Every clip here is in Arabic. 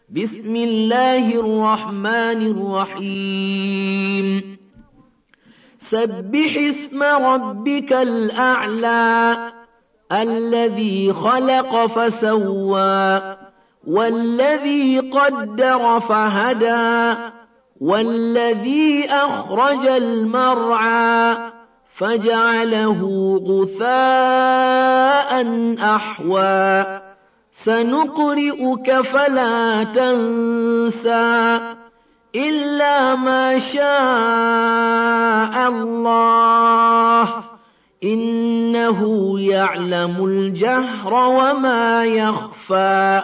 بسم الله الرحمن الرحيم سبح اسم ربك الأعلى الذي خلق فسوى والذي قدر فهدى والذي أخرج المرعى فجعله غثاء أحوى سنقرئك فلا تنسى إلا ما شاء الله إنه يعلم الجهر وما يخفى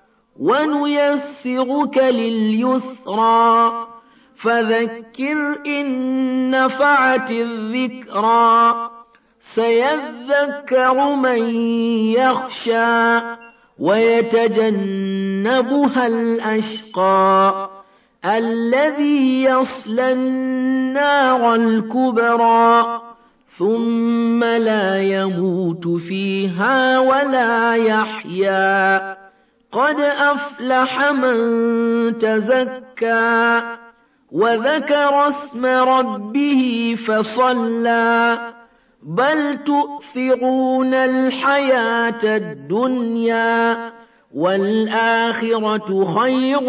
ونيسرك لليسرى فذكر إن نفعت الذكرى سيذكر من يخشى ويتجنبها الأشقى الذي يصلى النار الكبرى ثم لا يموت فيها ولا يحيا قد أفلح من تزكى وذكر اسم ربه فصلى بل تؤثرون الحياة الدنيا والآخرة خير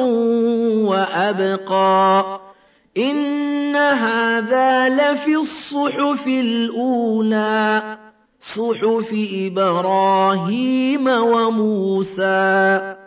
وأبقى إن هذا لفي الصحف الأولى صحف إبراهيم وموسى